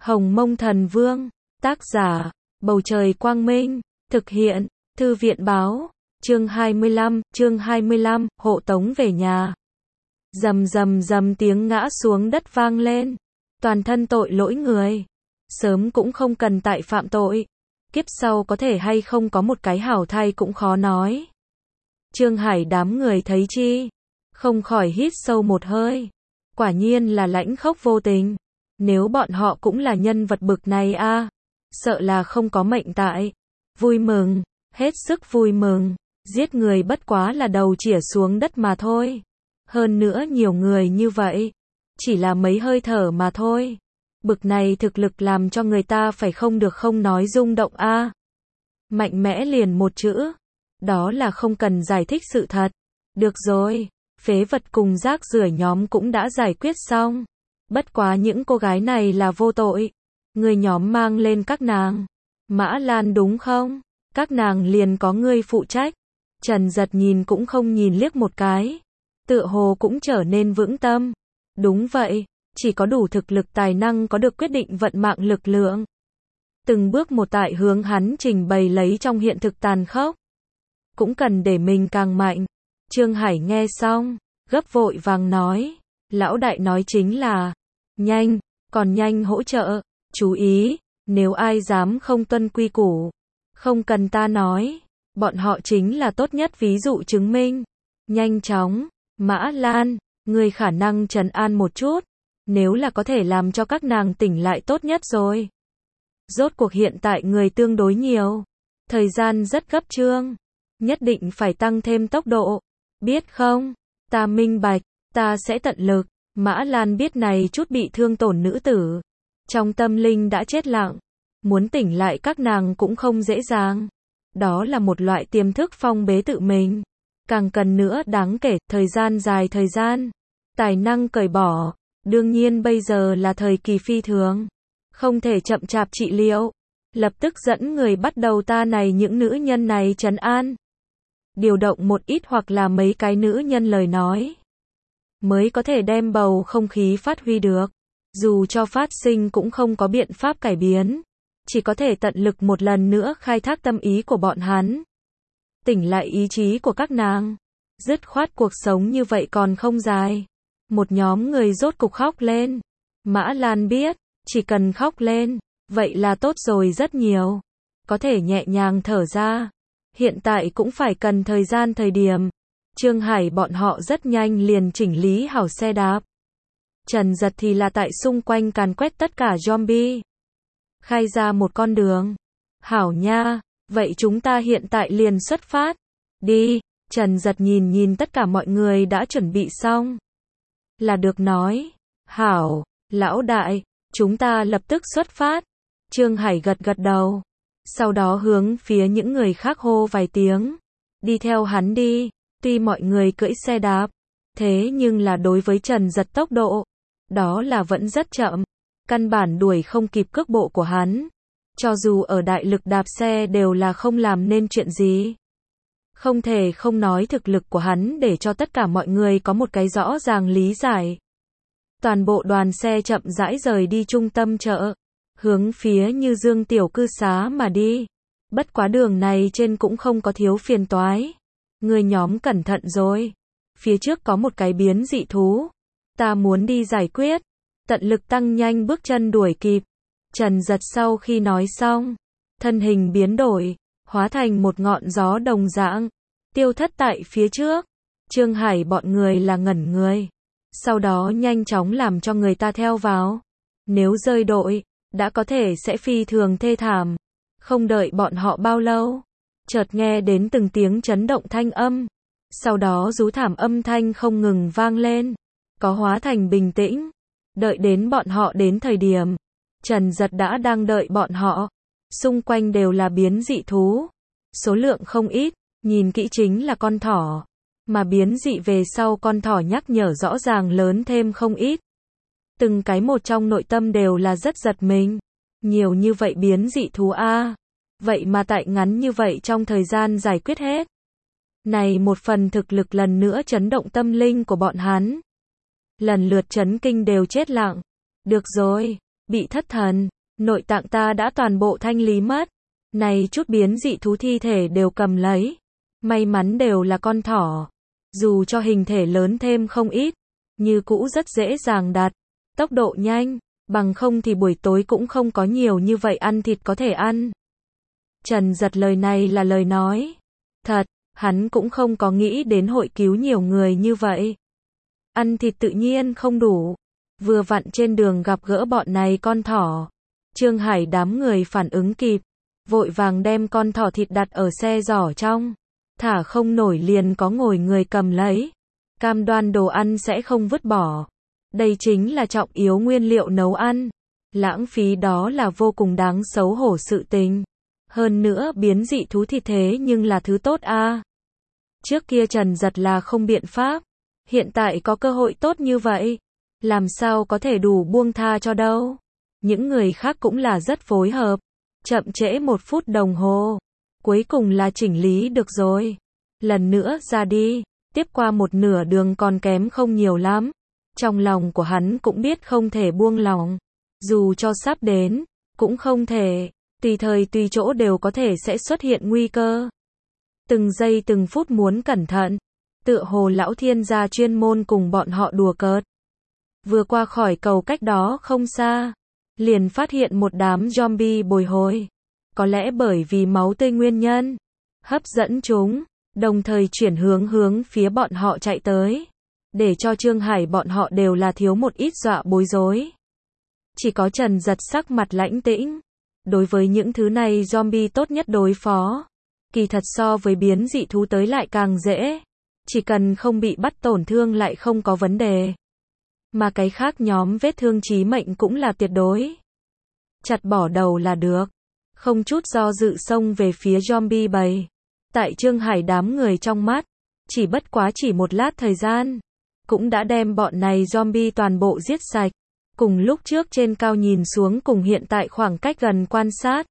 Hồng Mông Thần Vương, tác giả, Bầu Trời Quang Minh, thực hiện, Thư viện Báo, chương 25, hộ tống về nhà. Rầm rầm rầm tiếng ngã xuống đất vang lên, toàn thân tội lỗi người, sớm cũng không cần tại phạm tội, kiếp sau có thể hay không có một cái hảo thay cũng khó nói. Trương Hải đám người thấy chi, không khỏi hít sâu một hơi, quả nhiên là lãnh khốc vô tình, nếu bọn họ cũng là nhân vật bực này a, sợ là không có mệnh tại. Vui mừng, hết sức vui mừng, giết người bất quá là đầu chĩa xuống đất mà thôi. Hơn nữa nhiều người như vậy, chỉ là mấy hơi thở mà thôi. Bực này thực lực làm cho người ta phải không được không nói rung động a. Mạnh mẽ liền một chữ, đó là không cần giải thích sự thật. Được rồi, phế vật cùng rác rưởi nhóm cũng đã giải quyết xong. Bất quá những cô gái này là vô tội. Người nhóm mang lên các nàng. Mã Lan đúng không? Các nàng liền có ngươi phụ trách. Trần Giật nhìn cũng không nhìn liếc một cái. Tựa hồ cũng trở nên vững tâm. Đúng vậy, chỉ có đủ thực lực tài năng có được quyết định vận mạng lực lượng. Từng bước một tại hướng hắn trình bày lấy trong hiện thực tàn khốc. Cũng cần để mình càng mạnh. Trương Hải nghe xong, gấp vội vàng nói. Lão đại nói chính là, nhanh, còn nhanh hỗ trợ, chú ý, nếu ai dám không tuân quy củ, không cần ta nói, bọn họ chính là tốt nhất ví dụ chứng minh. Nhanh chóng, Mã Lan, ngươi khả năng trấn an một chút, nếu là có thể làm cho các nàng tỉnh lại tốt nhất rồi. Rốt cuộc hiện tại người tương đối nhiều, thời gian rất gấp Trương, nhất định phải tăng thêm tốc độ, biết không? Ta minh bạch, ta sẽ tận lực. Mã Lan biết này chút bị thương tổn nữ tử, trong tâm linh đã chết lặng, muốn tỉnh lại các nàng cũng không dễ dàng. Đó là một loại tiềm thức phong bế tự mình, càng cần nữa đáng kể, thời gian dài thời gian, tài năng cởi bỏ, đương nhiên bây giờ là thời kỳ phi thường, không thể chậm chạp trị liệu, lập tức dẫn người bắt đầu ta này những nữ nhân này trấn an. Điều động một ít hoặc là mấy cái nữ nhân lời nói, mới có thể đem bầu không khí phát huy được. Dù cho phát sinh cũng không có biện pháp cải biến, chỉ có thể tận lực một lần nữa khai thác tâm ý của bọn hắn. Tỉnh lại ý chí của các nàng. Dứt khoát cuộc sống như vậy còn không dài. Một nhóm người rốt cục khóc lên. Mã Lan biết, chỉ cần khóc lên, vậy là tốt rồi rất nhiều. Có thể nhẹ nhàng thở ra. Hiện tại cũng phải cần thời gian thời điểm. Trương Hải bọn họ rất nhanh liền chỉnh lý hảo xe đạp. Trần Giật thì là tại xung quanh càn quét tất cả zombie. Khai ra một con đường. Hảo nha, vậy chúng ta hiện tại liền xuất phát. Đi, Trần Giật nhìn tất cả mọi người đã chuẩn bị xong. Là được nói. Hảo, lão đại, chúng ta lập tức xuất phát. Trương Hải gật gật đầu. Sau đó hướng phía những người khác hô vài tiếng. Đi theo hắn đi. Tuy mọi người cưỡi xe đạp, thế nhưng là đối với Trần Giật tốc độ, đó là vẫn rất chậm, căn bản đuổi không kịp cước bộ của hắn. Cho dù ở đại lực đạp xe đều là không làm nên chuyện gì. Không thể không nói thực lực của hắn để cho tất cả mọi người có một cái rõ ràng lý giải. Toàn bộ đoàn xe chậm rãi rời đi trung tâm chợ, hướng phía Như Dương tiểu cư xá mà đi. Bất quá đường này trên cũng không có thiếu phiền toái. Người nhóm cẩn thận rồi. Phía trước có một cái biến dị thú. Ta muốn đi giải quyết. Tận lực tăng nhanh bước chân đuổi kịp. Trần Giật sau khi nói xong, thân hình biến đổi, hóa thành một ngọn gió đồng dạng, tiêu thất tại phía trước. Trương Hải bọn người là ngẩn người. Sau đó nhanh chóng làm cho người ta theo vào. Nếu rơi đội, đã có thể sẽ phi thường thê thảm. Không đợi bọn họ bao lâu, chợt nghe đến từng tiếng chấn động thanh âm. Sau đó rú thảm âm thanh không ngừng vang lên. Có hóa thành bình tĩnh. Đợi đến bọn họ đến thời điểm, Trần Giật đã đang đợi bọn họ. Xung quanh đều là biến dị thú. Số lượng không ít, nhìn kỹ chính là con thỏ. Mà biến dị về sau con thỏ nhắc nhở rõ ràng lớn thêm không ít. Từng cái một trong nội tâm đều là rất giật mình. Nhiều như vậy biến dị thú a. Vậy mà tại ngắn như vậy trong thời gian giải quyết hết. Này một phần thực lực lần nữa chấn động tâm linh của bọn hắn. Lần lượt chấn kinh đều chết lặng. Được rồi, bị thất thần, nội tạng ta đã toàn bộ thanh lý mất. Này chút biến dị thú thi thể đều cầm lấy. May mắn đều là con thỏ. Dù cho hình thể lớn thêm không ít, như cũ rất dễ dàng đặt. Tốc độ nhanh, bằng không thì buổi tối cũng không có nhiều như vậy ăn thịt có thể ăn. Trần Giật lời này là lời nói thật, hắn cũng không có nghĩ đến hội cứu nhiều người như vậy. Ăn thịt tự nhiên không đủ. Vừa vặn trên đường gặp gỡ bọn này con thỏ. Trương Hải đám người phản ứng kịp, vội vàng đem con thỏ thịt đặt ở xe giỏ trong. Thả không nổi liền có ngồi người cầm lấy. Cam đoan đồ ăn sẽ không vứt bỏ. Đây chính là trọng yếu nguyên liệu nấu ăn. Lãng phí đó là vô cùng đáng xấu hổ sự tình. Hơn nữa biến dị thú thịt thế nhưng là thứ tốt a. Trước kia Trần Giật là không biện pháp. Hiện tại có cơ hội tốt như vậy. Làm sao có thể đủ buông tha cho đâu. Những người khác cũng là rất phối hợp. Chậm trễ 1 phút đồng hồ. Cuối cùng là chỉnh lý được rồi. Lần nữa ra đi. Tiếp qua một nửa đường còn kém không nhiều lắm. Trong lòng của hắn cũng biết không thể buông lòng. Dù cho sắp đến, cũng không thể. Tùy thời tùy chỗ đều có thể sẽ xuất hiện nguy cơ. Từng giây từng phút muốn cẩn thận. Tựa hồ lão thiên gia chuyên môn cùng bọn họ đùa cợt. Vừa qua khỏi cầu cách đó không xa, liền phát hiện một đám zombie bồi hồi. Có lẽ bởi vì máu tươi nguyên nhân, hấp dẫn chúng, đồng thời chuyển hướng phía bọn họ chạy tới. Để cho Trương Hải bọn họ đều là thiếu một ít dọa bối rối. Chỉ có Trần Giật sắc mặt lãnh tĩnh. Đối với những thứ này zombie tốt nhất đối phó. Kỳ thật so với biến dị thú tới lại càng dễ. Chỉ cần không bị bắt tổn thương lại không có vấn đề. Mà cái khác nhóm vết thương chí mệnh cũng là tuyệt đối. Chặt bỏ đầu là được. Không chút do dự xông về phía zombie bầy. Tại Trương Hải đám người trong mắt, chỉ bất quá chỉ một lát thời gian, cũng đã đem bọn này zombie toàn bộ giết sạch. Cùng lúc trước trên cao nhìn xuống cùng hiện tại khoảng cách gần quan sát.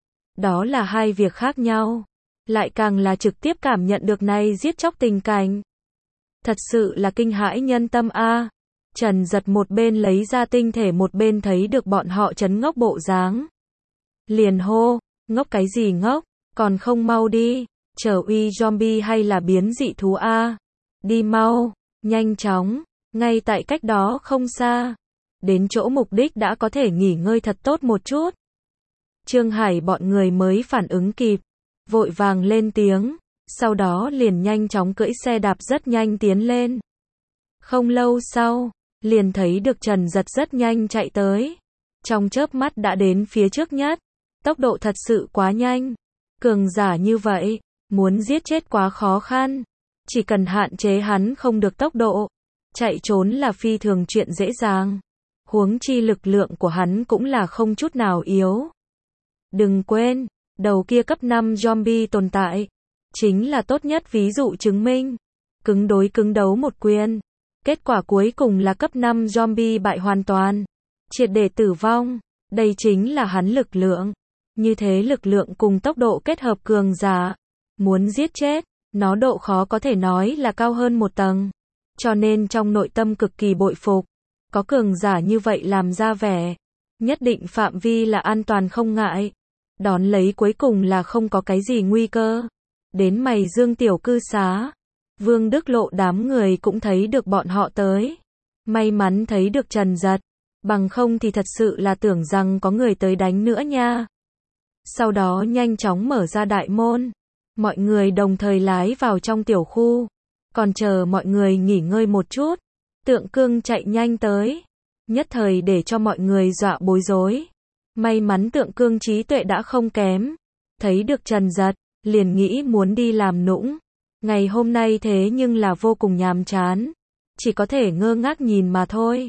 Đó là hai việc khác nhau. Lại càng là trực tiếp cảm nhận được này giết chóc tình cảnh. Thật sự là kinh hãi nhân tâm a. Trần Giật một bên lấy ra tinh thể một bên thấy được bọn họ chấn ngốc bộ dáng. Liền hô, ngốc cái gì ngốc, còn không mau đi, chờ uy zombie hay là biến dị thú a. Đi mau, nhanh chóng, ngay tại cách đó không xa. Đến chỗ mục đích đã có thể nghỉ ngơi thật tốt một chút. Trương Hải bọn người mới phản ứng kịp, vội vàng lên tiếng, sau đó liền nhanh chóng cưỡi xe đạp rất nhanh tiến lên. Không lâu sau, liền thấy được Trần Giật rất nhanh chạy tới. Trong chớp mắt đã đến phía trước nhất. Tốc độ thật sự quá nhanh. Cường giả như vậy, muốn giết chết quá khó khăn. Chỉ cần hạn chế hắn không được tốc độ, chạy trốn là phi thường chuyện dễ dàng. Huống chi lực lượng của hắn cũng là không chút nào yếu. Đừng quên, đầu kia cấp 5 zombie tồn tại, chính là tốt nhất ví dụ chứng minh. Cứng đối cứng đấu một quyền. Kết quả cuối cùng là cấp 5 zombie bại hoàn toàn. Triệt để tử vong. Đây chính là hắn lực lượng. Như thế lực lượng cùng tốc độ kết hợp cường giả. Muốn giết chết, nó độ khó có thể nói là cao hơn một tầng. Cho nên trong nội tâm cực kỳ bội phục. Có cường giả như vậy làm ra vẻ. Nhất định phạm vi là an toàn không ngại. Đón lấy cuối cùng là không có cái gì nguy cơ. Đến mày Dương tiểu cư xá. Vương Đức Lộ đám người cũng thấy được bọn họ tới. May mắn thấy được Trần Giật. Bằng không thì thật sự là tưởng rằng có người tới đánh nữa nha. Sau đó nhanh chóng mở ra đại môn. Mọi người đồng thời lái vào trong tiểu khu. Còn chờ mọi người nghỉ ngơi một chút. Tượng Cương chạy nhanh tới. Nhất thời để cho mọi người dọa bối rối. May mắn Tượng Cương trí tuệ đã không kém. Thấy được Trần Giật, liền nghĩ muốn đi làm nũng. Ngày hôm nay thế nhưng là vô cùng nhàm chán. Chỉ có thể ngơ ngác nhìn mà thôi.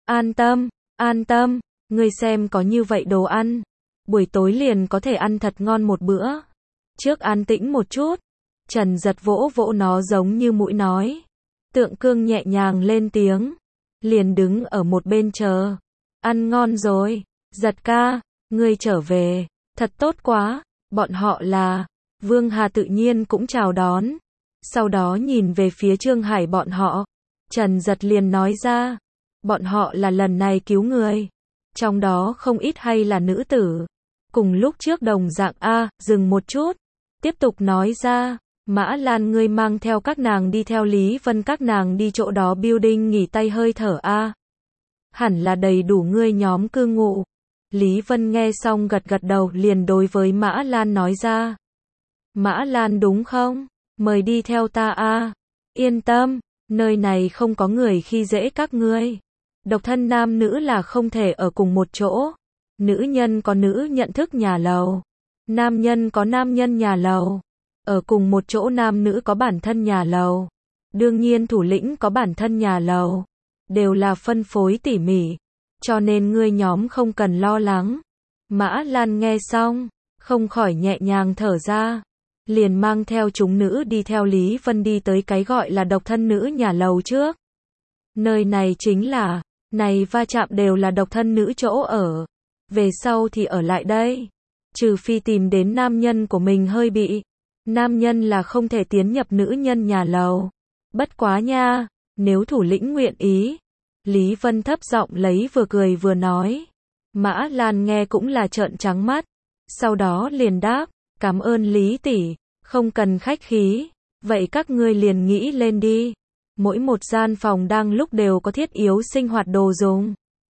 An tâm, ngươi xem có như vậy đồ ăn. Buổi tối liền có thể ăn thật ngon một bữa. Trước an tĩnh một chút. Trần Giật vỗ vỗ nó giống như mũi nói. Tượng Cương nhẹ nhàng lên tiếng. Liền đứng ở một bên chờ. Ăn ngon rồi. Giật ca, ngươi trở về. Thật tốt quá. Bọn họ là. Vương Hà tự nhiên cũng chào đón. Sau đó nhìn về phía Trương Hải bọn họ. Trần Giật liền nói ra. Bọn họ là lần này cứu người. Trong đó không ít hay là nữ tử. Cùng lúc trước đồng dạng dừng một chút. Tiếp tục nói ra, Mã Lan ngươi mang theo các nàng đi theo Lý Vân các nàng đi chỗ đó building nghỉ tay hơi thở hẳn là đầy đủ ngươi nhóm cư ngụ. Lý Vân nghe xong gật gật đầu liền đối với Mã Lan nói ra. Mã Lan đúng không? Mời đi theo ta Yên tâm, nơi này không có người khi dễ các ngươi. Độc thân nam nữ là không thể ở cùng một chỗ. Nữ nhân có nữ nhận thức nhà lầu. Nam nhân có nam nhân nhà lầu. Ở cùng một chỗ nam nữ có bản thân nhà lầu. Đương nhiên thủ lĩnh có bản thân nhà lầu. Đều là phân phối tỉ mỉ. Cho nên ngươi nhóm không cần lo lắng. Mã Lan nghe xong, không khỏi nhẹ nhàng thở ra. Liền mang theo chúng nữ đi theo Lý Vân đi tới cái gọi là độc thân nữ nhà lầu trước. Nơi này chính là, này va chạm đều là độc thân nữ chỗ ở. Về sau thì ở lại đây. Trừ phi tìm đến nam nhân của mình hơi bị. Nam nhân là không thể tiến nhập nữ nhân nhà lầu. Bất quá nha, nếu thủ lĩnh nguyện ý. Lý Vân thấp giọng lấy vừa cười vừa nói. Mã Lan nghe cũng là trợn trắng mắt. Sau đó liền đáp, cảm ơn Lý tỷ, không cần khách khí. Vậy các ngươi liền nghĩ lên đi. Mỗi một gian phòng đang lúc đều có thiết yếu sinh hoạt đồ dùng.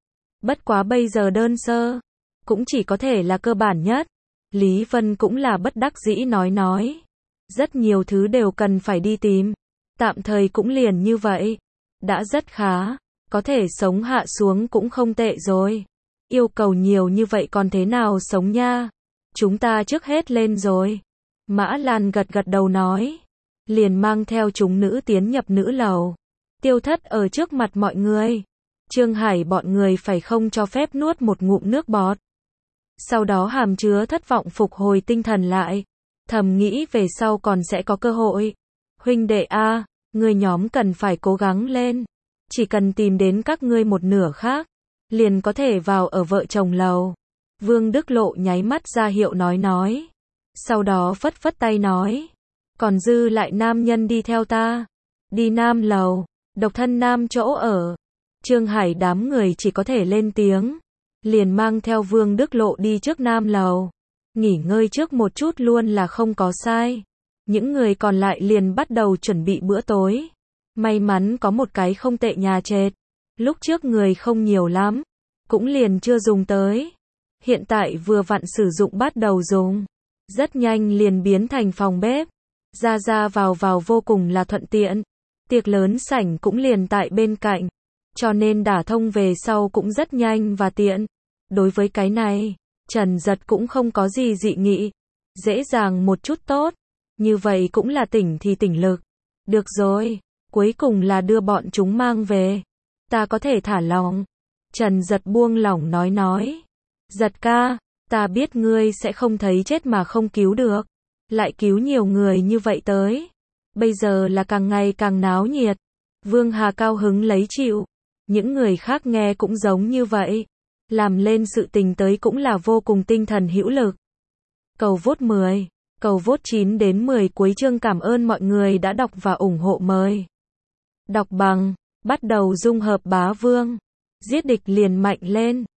Bất quá bây giờ đơn sơ, cũng chỉ có thể là cơ bản nhất. Lý Vân cũng là bất đắc dĩ nói. Rất nhiều thứ đều cần phải đi tìm. Tạm thời cũng liền như vậy. Đã rất khá. Có thể sống hạ xuống cũng không tệ rồi. Yêu cầu nhiều như vậy còn thế nào sống nha. Chúng ta trước hết lên rồi. Mã Lan gật gật đầu nói. Liền mang theo chúng nữ tiến nhập nữ lầu. Tiêu Thất ở trước mặt mọi người. Trương Hải bọn người phải không cho phép nuốt một ngụm nước bọt. Sau đó hàm chứa thất vọng phục hồi tinh thần lại. Thầm nghĩ về sau còn sẽ có cơ hội. Huynh đệ người nhóm cần phải cố gắng lên. Chỉ cần tìm đến các ngươi một nửa khác, liền có thể vào ở vợ chồng lầu. Vương Đức Lộ nháy mắt ra hiệu nói. Sau đó phất phất tay nói. Còn dư lại nam nhân đi theo ta. Đi nam lầu, độc thân nam chỗ ở. Trương Hải đám người chỉ có thể lên tiếng. Liền mang theo Vương Đức Lộ đi trước nam lầu. Nghỉ ngơi trước một chút luôn là không có sai. Những người còn lại liền bắt đầu chuẩn bị bữa tối. May mắn có một cái không tệ nhà trệt. Lúc trước người không nhiều lắm. Cũng liền chưa dùng tới. Hiện tại vừa vặn sử dụng bắt đầu dùng. Rất nhanh liền biến thành phòng bếp. Ra vào vô cùng là thuận tiện. Tiệc lớn sảnh cũng liền tại bên cạnh. Cho nên đả thông về sau cũng rất nhanh và tiện. Đối với cái này, Trần Giật cũng không có gì dị nghị. Dễ dàng một chút tốt. Như vậy cũng là tỉnh thì tỉnh lực. Được rồi. Cuối cùng là đưa bọn chúng mang về. Ta có thể thả lòng. Trần Giật buông lỏng nói. Giật ca, ta biết ngươi sẽ không thấy chết mà không cứu được. Lại cứu nhiều người như vậy tới. Bây giờ là càng ngày càng náo nhiệt. Vương Hà cao hứng lấy chịu. Những người khác nghe cũng giống như vậy. Làm lên sự tình tới cũng là vô cùng tinh thần hữu lực. Cầu vote 10, cầu vote 9 đến 10 cuối chương. Cảm ơn mọi người đã đọc và ủng hộ mời. Đọc bằng, bắt đầu dung hợp bá vương. Giết địch liền mạnh lên.